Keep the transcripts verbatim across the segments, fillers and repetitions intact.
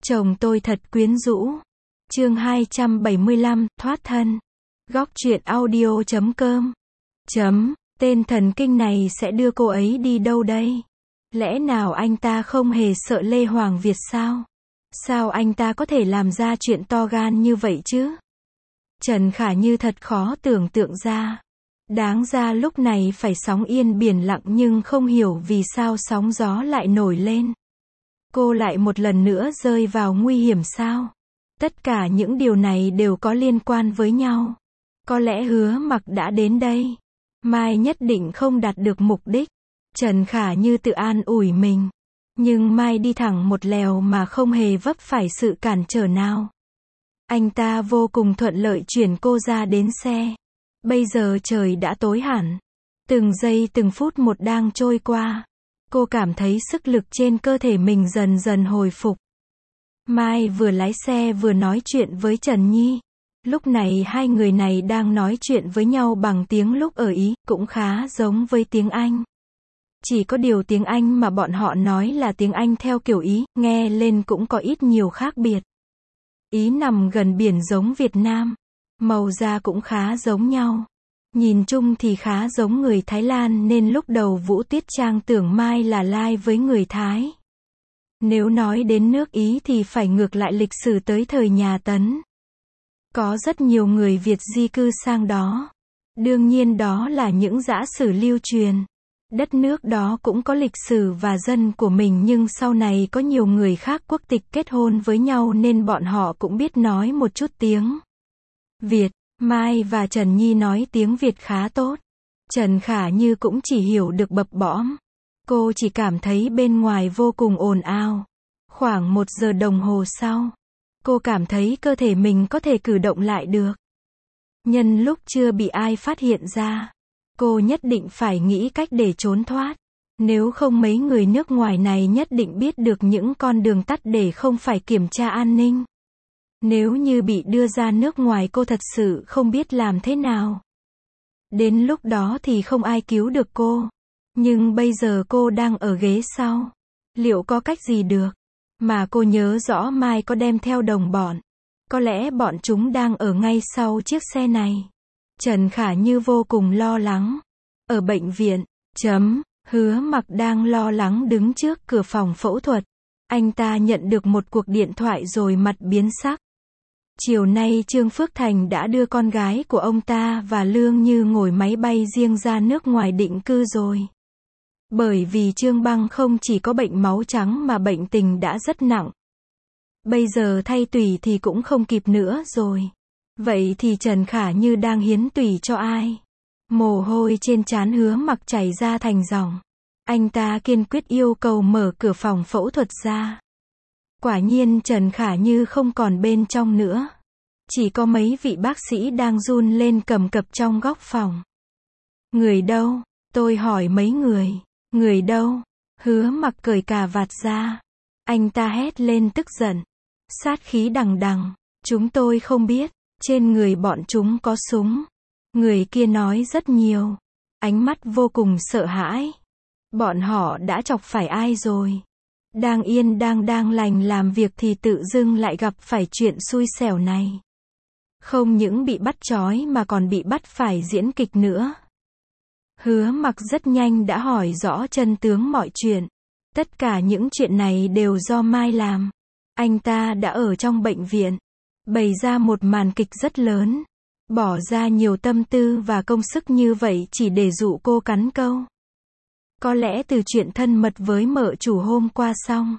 Chồng tôi thật quyến rũ. Chương hai trăm bảy mươi lăm, thoát thân. Góc truyện audio chấm com. Chấm, tên thần kinh này sẽ đưa cô ấy đi đâu đây? Lẽ nào anh ta không hề sợ Lê Hoàng Việt sao? Sao anh ta có thể làm ra chuyện to gan như vậy chứ? Trần Khả Như thật khó tưởng tượng ra. Đáng ra lúc này phải sóng yên biển lặng nhưng không hiểu vì sao sóng gió lại nổi lên. Cô lại một lần nữa rơi vào nguy hiểm sao? Tất cả những điều này đều có liên quan với nhau. Có lẽ Hứa Mặc đã đến đây. Mai nhất định không đạt được mục đích. Trần Khả Như tự an ủi mình. Nhưng Mai đi thẳng một lèo mà không hề vấp phải sự cản trở nào. Anh ta vô cùng thuận lợi chuyển cô ra đến xe. Bây giờ trời đã tối hẳn. Từng giây từng phút một đang trôi qua. Cô cảm thấy sức lực trên cơ thể mình dần dần hồi phục. Mai vừa lái xe vừa nói chuyện với Trần Nhi. Lúc này hai người này đang nói chuyện với nhau bằng tiếng lúc ở Ý, cũng khá giống với tiếng Anh. Chỉ có điều tiếng Anh mà bọn họ nói là tiếng Anh theo kiểu Ý, nghe lên cũng có ít nhiều khác biệt. Ý nằm gần biển giống Việt Nam. Màu da cũng khá giống nhau. Nhìn chung thì khá giống người Thái Lan nên lúc đầu Vũ Tuyết Trang tưởng Mai là lai với người Thái. Nếu nói đến nước Ý thì phải ngược lại lịch sử tới thời nhà Tấn. Có rất nhiều người Việt di cư sang đó. Đương nhiên đó là những giả sử lưu truyền. Đất nước đó cũng có lịch sử và dân của mình nhưng sau này có nhiều người khác quốc tịch kết hôn với nhau nên bọn họ cũng biết nói một chút tiếng Việt. Mai và Trần Nhi nói tiếng Việt khá tốt. Trần Khả Như cũng chỉ hiểu được bập bõm. Cô chỉ cảm thấy bên ngoài vô cùng ồn ào. Khoảng một giờ đồng hồ sau, cô cảm thấy cơ thể mình có thể cử động lại được. Nhân lúc chưa bị ai phát hiện ra, cô nhất định phải nghĩ cách để trốn thoát. Nếu không mấy người nước ngoài này nhất định biết được những con đường tắt để không phải kiểm tra an ninh. Nếu như bị đưa ra nước ngoài cô thật sự không biết làm thế nào. Đến lúc đó thì không ai cứu được cô. Nhưng bây giờ cô đang ở ghế sau. Liệu có cách gì được? Mà cô nhớ rõ Mai có đem theo đồng bọn. Có lẽ bọn chúng đang ở ngay sau chiếc xe này. Trần Khả Như vô cùng lo lắng. Ở bệnh viện, chấm, Hứa Mặc đang lo lắng đứng trước cửa phòng phẫu thuật. Anh ta nhận được một cuộc điện thoại rồi mặt biến sắc. Chiều nay Trương Phước Thành đã đưa con gái của ông ta và Lương Như ngồi máy bay riêng ra nước ngoài định cư rồi. Bởi vì Trương Băng không chỉ có bệnh máu trắng mà bệnh tình đã rất nặng. Bây giờ thay tủy thì cũng không kịp nữa rồi. Vậy thì Trần Khả Như đang hiến tủy cho ai? Mồ hôi trên trán Hứa Mặc chảy ra thành dòng. Anh ta kiên quyết yêu cầu mở cửa phòng phẫu thuật ra. Quả nhiên Trần Khả Như không còn bên trong nữa. Chỉ có mấy vị bác sĩ đang run lên cầm cập trong góc phòng. Người đâu? Tôi hỏi mấy người. Người đâu? Hứa Mặc cởi cà vạt ra. Anh ta hét lên tức giận. Sát khí đằng đằng. Chúng tôi không biết. Trên người bọn chúng có súng. Người kia nói rất nhiều. Ánh mắt vô cùng sợ hãi. Bọn họ đã chọc phải ai rồi? Đang yên đang đang lành làm việc thì tự dưng lại gặp phải chuyện xui xẻo này. Không những bị bắt trói mà còn bị bắt phải diễn kịch nữa. Hứa Mặc rất nhanh đã hỏi rõ chân tướng mọi chuyện. Tất cả những chuyện này đều do Mai làm. Anh ta đã ở trong bệnh viện, bày ra một màn kịch rất lớn. Bỏ ra nhiều tâm tư và công sức như vậy chỉ để dụ cô cắn câu. Có lẽ từ chuyện thân mật với mợ chủ hôm qua xong,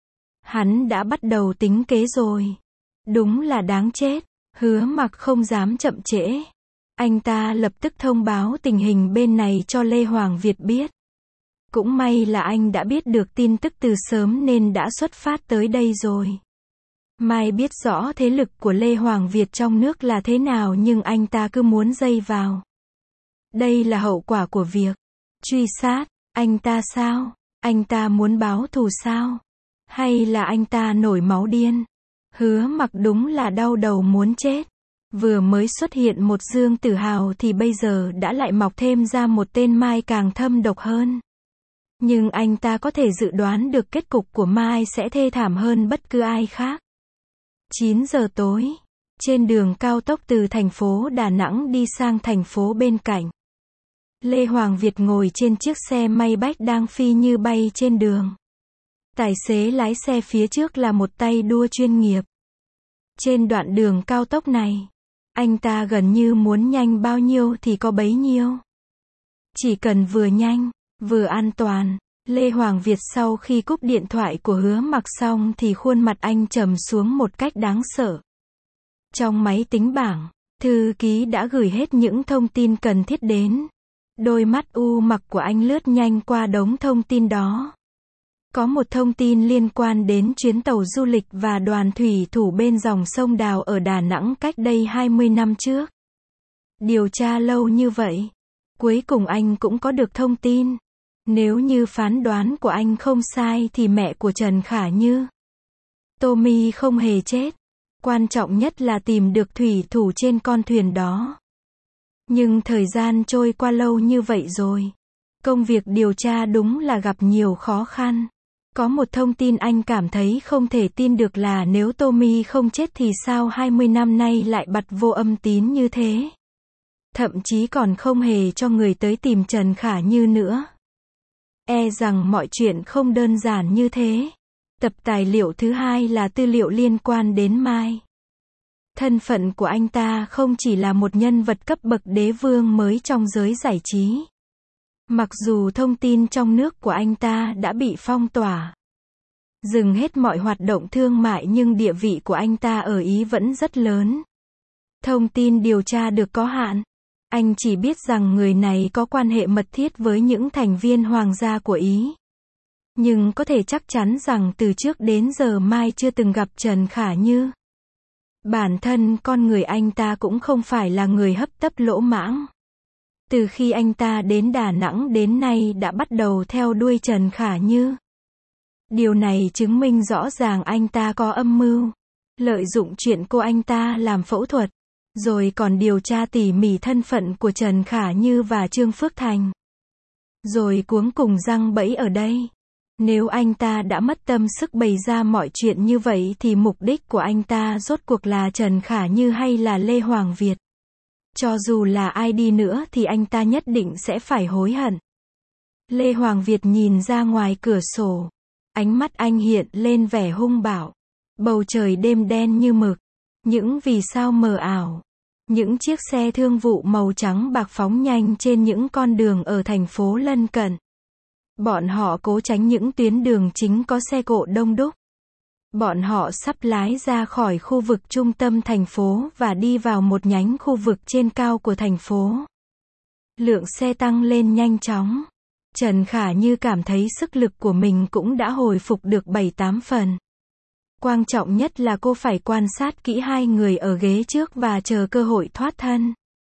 hắn đã bắt đầu tính kế rồi. Đúng là đáng chết. Hứa Mặc không dám chậm trễ. Anh ta lập tức thông báo tình hình bên này cho Lê Hoàng Việt biết. Cũng may là anh đã biết được tin tức từ sớm nên đã xuất phát tới đây rồi. Mai biết rõ thế lực của Lê Hoàng Việt trong nước là thế nào nhưng anh ta cứ muốn dây vào. Đây là hậu quả của việc truy sát. Anh ta sao? Anh ta muốn báo thù sao? Hay là anh ta nổi máu điên? Hứa Mặc đúng là đau đầu muốn chết. Vừa mới xuất hiện một Dương Tử Hào thì bây giờ đã lại mọc thêm ra một tên Mai càng thâm độc hơn. Nhưng anh ta có thể dự đoán được kết cục của Mai sẽ thê thảm hơn bất cứ ai khác. chín giờ tối, trên đường cao tốc từ thành phố Đà Nẵng đi sang thành phố bên cạnh. Lê Hoàng Việt ngồi trên chiếc xe Maybach đang phi như bay trên đường. Tài xế lái xe phía trước là một tay đua chuyên nghiệp. Trên đoạn đường cao tốc này, anh ta gần như muốn nhanh bao nhiêu thì có bấy nhiêu. Chỉ cần vừa nhanh, vừa an toàn. Lê Hoàng Việt sau khi cúp điện thoại của Hứa Mặc xong thì khuôn mặt anh trầm xuống một cách đáng sợ. Trong máy tính bảng, thư ký đã gửi hết những thông tin cần thiết đến. Đôi mắt u mặc của anh lướt nhanh qua đống thông tin đó. Có một thông tin liên quan đến chuyến tàu du lịch và đoàn thủy thủ bên dòng sông Đào ở Đà Nẵng cách đây hai mươi năm trước. Điều tra lâu như vậy, cuối cùng anh cũng có được thông tin. Nếu như phán đoán của anh không sai thì mẹ của Trần Khả Như, Tommy không hề chết. Quan trọng nhất là tìm được thủy thủ trên con thuyền đó. Nhưng thời gian trôi qua lâu như vậy rồi. Công việc điều tra đúng là gặp nhiều khó khăn. Có một thông tin anh cảm thấy không thể tin được là nếu Tommy không chết thì sao hai mươi năm nay lại bặt vô âm tín như thế. Thậm chí còn không hề cho người tới tìm Trần Khả Như nữa. E rằng mọi chuyện không đơn giản như thế. Tập tài liệu thứ hai là tư liệu liên quan đến Mai. Thân phận của anh ta không chỉ là một nhân vật cấp bậc đế vương mới trong giới giải trí. Mặc dù thông tin trong nước của anh ta đã bị phong tỏa, dừng hết mọi hoạt động thương mại nhưng địa vị của anh ta ở Ý vẫn rất lớn. Thông tin điều tra được có hạn. Anh chỉ biết rằng người này có quan hệ mật thiết với những thành viên hoàng gia của Ý. Nhưng có thể chắc chắn rằng từ trước đến giờ Mai chưa từng gặp Trần Khả Như. Bản thân con người anh ta cũng không phải là người hấp tấp lỗ mãng. Từ khi anh ta đến Đà Nẵng đến nay đã bắt đầu theo đuôi Trần Khả Như. Điều này chứng minh rõ ràng anh ta có âm mưu, lợi dụng chuyện cô anh ta làm phẫu thuật, rồi còn điều tra tỉ mỉ thân phận của Trần Khả Như và Trương Phước Thành. Rồi cuống cùng răng bẫy ở đây. Nếu anh ta đã mất tâm sức bày ra mọi chuyện như vậy thì mục đích của anh ta rốt cuộc là Trần Khả Như hay là Lê Hoàng Việt? Cho dù là ai đi nữa thì anh ta nhất định sẽ phải hối hận. Lê Hoàng Việt nhìn ra ngoài cửa sổ. Ánh mắt anh hiện lên vẻ hung bạo. Bầu trời đêm đen như mực. Những vì sao mờ ảo. Những chiếc xe thương vụ màu trắng bạc phóng nhanh trên những con đường ở thành phố lân cận. Bọn họ cố tránh những tuyến đường chính có xe cộ đông đúc. Bọn họ sắp lái ra khỏi khu vực trung tâm thành phố và đi vào một nhánh khu vực trên cao của thành phố. Lượng xe tăng lên nhanh chóng. Trần Khả Như cảm thấy sức lực của mình cũng đã hồi phục được bảy tám phần. Quan trọng nhất là cô phải quan sát kỹ hai người ở ghế trước và chờ cơ hội thoát thân.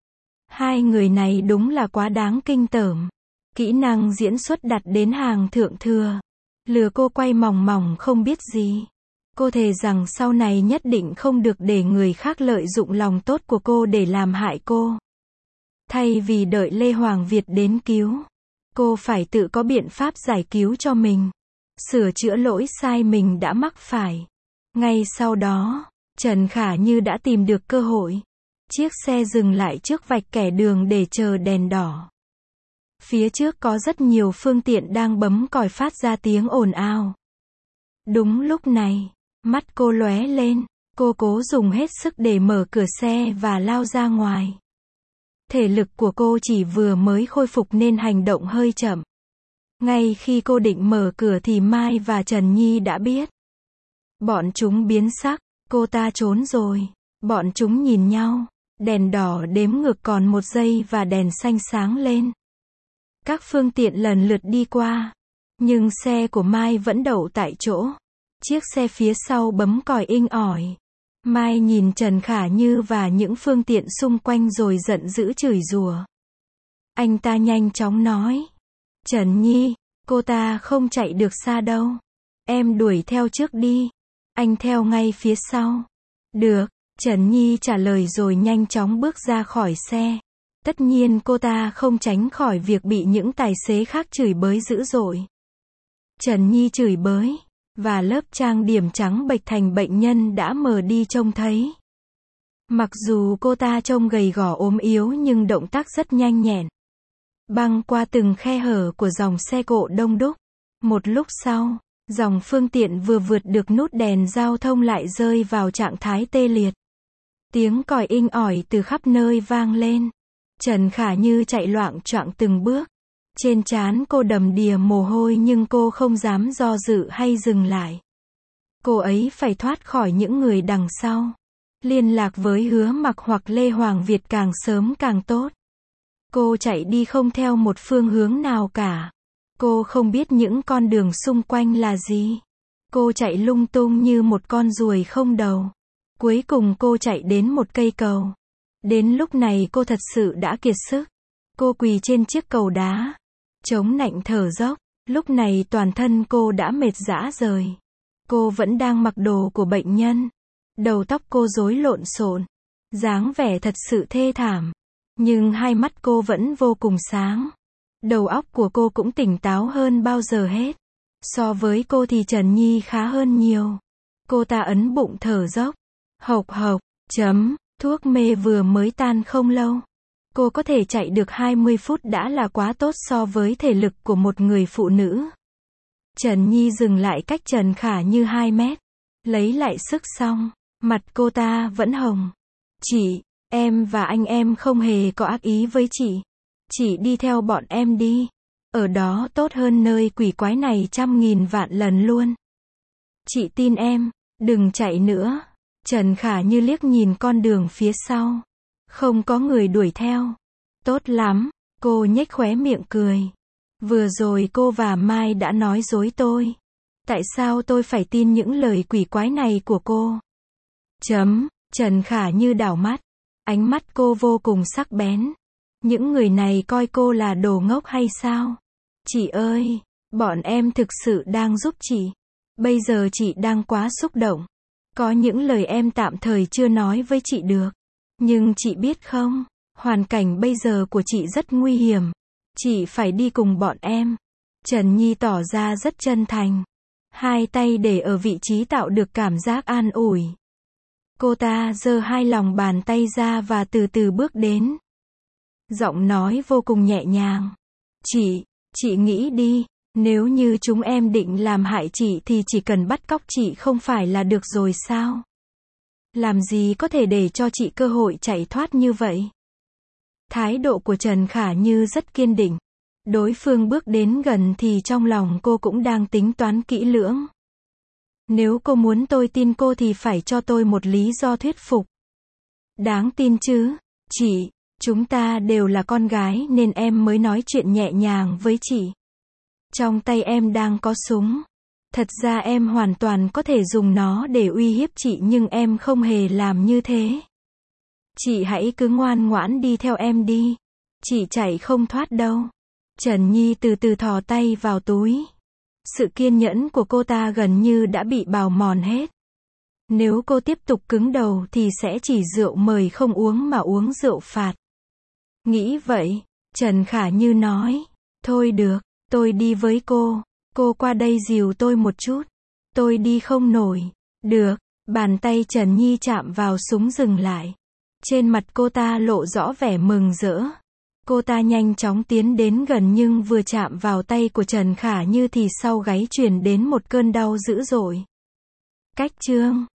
Hai người này đúng là quá đáng kinh tởm. Kỹ năng diễn xuất đặt đến hàng thượng thừa. Lừa cô quay mòng mòng không biết gì. Cô thề rằng sau này nhất định không được để người khác lợi dụng lòng tốt của cô để làm hại cô. Thay vì đợi Lê Hoàng Việt đến cứu, cô phải tự có biện pháp giải cứu cho mình. Sửa chữa lỗi sai mình đã mắc phải. Ngay sau đó, Trần Khả Như đã tìm được cơ hội. Chiếc xe dừng lại trước vạch kẻ đường để chờ đèn đỏ. Phía trước có rất nhiều phương tiện đang bấm còi phát ra tiếng ồn ào. Đúng lúc này, mắt cô lóe lên, cô cố dùng hết sức để mở cửa xe và lao ra ngoài. Thể lực của cô chỉ vừa mới khôi phục nên hành động hơi chậm. Ngay khi cô định mở cửa thì Mai và Trần Nhi đã biết. Bọn chúng biến sắc, cô ta trốn rồi. Bọn chúng nhìn nhau, đèn đỏ đếm ngược còn một giây và đèn xanh sáng lên. Các phương tiện lần lượt đi qua, nhưng xe của Mai vẫn đậu tại chỗ. Chiếc xe phía sau bấm còi inh ỏi. Mai nhìn Trần Khả Như và những phương tiện xung quanh rồi giận dữ chửi rủa. Anh ta nhanh chóng nói. Trần Nhi, cô ta không chạy được xa đâu. Em đuổi theo trước đi. Anh theo ngay phía sau. Được, Trần Nhi trả lời rồi nhanh chóng bước ra khỏi xe. Tất nhiên cô ta không tránh khỏi việc bị những tài xế khác chửi bới dữ dội. Trần Nhi chửi bới, và lớp trang điểm trắng bệch thành bệnh nhân đã mờ đi trông thấy. Mặc dù cô ta trông gầy gò ốm yếu nhưng động tác rất nhanh nhẹn. Băng qua từng khe hở của dòng xe cộ đông đúc. Một lúc sau, dòng phương tiện vừa vượt được nút đèn giao thông lại rơi vào trạng thái tê liệt. Tiếng còi inh ỏi từ khắp nơi vang lên. Trần Khả Như chạy loạng choạng từng bước. Trên trán cô đầm đìa mồ hôi nhưng cô không dám do dự hay dừng lại. Cô ấy phải thoát khỏi những người đằng sau. Liên lạc với Hứa Mặc hoặc Lê Hoàng Việt càng sớm càng tốt. Cô chạy đi không theo một phương hướng nào cả. Cô không biết những con đường xung quanh là gì. Cô chạy lung tung như một con ruồi không đầu. Cuối cùng cô chạy đến một cây cầu. Đến lúc này cô thật sự đã kiệt sức. Cô quỳ trên chiếc cầu đá, chống nạnh thở dốc. Lúc này toàn thân cô đã mệt rã rời. Cô vẫn đang mặc đồ của bệnh nhân. Đầu tóc cô rối lộn xộn, dáng vẻ thật sự thê thảm. Nhưng hai mắt cô vẫn vô cùng sáng. Đầu óc của cô cũng tỉnh táo hơn bao giờ hết. So với cô thì Trần Nhi khá hơn nhiều. Cô ta ấn bụng thở dốc. Hộc hộc, chấm, thuốc mê vừa mới tan không lâu. Cô có thể chạy được hai mươi phút đã là quá tốt so với thể lực của một người phụ nữ. Trần Nhi dừng lại cách Trần Khả Như hai mét. Lấy lại sức xong, mặt cô ta vẫn hồng. Chị, em và anh em không hề có ác ý với chị. Chị đi theo bọn em đi. Ở đó tốt hơn nơi quỷ quái này trăm nghìn vạn lần luôn. Chị tin em, đừng chạy nữa. Trần Khả Như liếc nhìn con đường phía sau. Không có người đuổi theo. Tốt lắm, cô nhếch khóe miệng cười. Vừa rồi cô và Mai đã nói dối tôi. Tại sao tôi phải tin những lời quỷ quái này của cô? Chấm, Trần Khả Như đảo mắt. Ánh mắt cô vô cùng sắc bén. Những người này coi cô là đồ ngốc hay sao? Chị ơi, bọn em thực sự đang giúp chị. Bây giờ chị đang quá xúc động. Có những lời em tạm thời chưa nói với chị được. Nhưng chị biết không, hoàn cảnh bây giờ của chị rất nguy hiểm. Chị phải đi cùng bọn em. Trần Nhi tỏ ra rất chân thành. Hai tay để ở vị trí tạo được cảm giác an ủi. Cô ta giơ hai lòng bàn tay ra và từ từ bước đến. Giọng nói vô cùng nhẹ nhàng. Chị, chị nghĩ đi, nếu như chúng em định làm hại chị thì chỉ cần bắt cóc chị không phải là được rồi sao? Làm gì có thể để cho chị cơ hội chạy thoát như vậy? Thái độ của Trần Khả Như rất kiên định. Đối phương bước đến gần thì trong lòng cô cũng đang tính toán kỹ lưỡng. Nếu cô muốn tôi tin cô thì phải cho tôi một lý do thuyết phục. Đáng tin chứ, chị, chúng ta đều là con gái nên em mới nói chuyện nhẹ nhàng với chị. Trong tay em đang có súng. Thật ra em hoàn toàn có thể dùng nó để uy hiếp chị nhưng em không hề làm như thế. Chị hãy cứ ngoan ngoãn đi theo em đi. Chị chạy không thoát đâu. Trần Nhi từ từ thò tay vào túi. Sự kiên nhẫn của cô ta gần như đã bị bào mòn hết. Nếu cô tiếp tục cứng đầu thì sẽ chỉ rượu mời không uống mà uống rượu phạt. Nghĩ vậy, Trần Khả Như nói. Thôi được, tôi đi với cô. Cô qua đây dìu tôi một chút. Tôi đi không nổi. Được, bàn tay Trần Nhi chạm vào súng dừng lại. Trên mặt cô ta lộ rõ vẻ mừng rỡ. Cô ta nhanh chóng tiến đến gần nhưng vừa chạm vào tay của Trần Khả Như thì sau gáy truyền đến một cơn đau dữ dội. Cách chương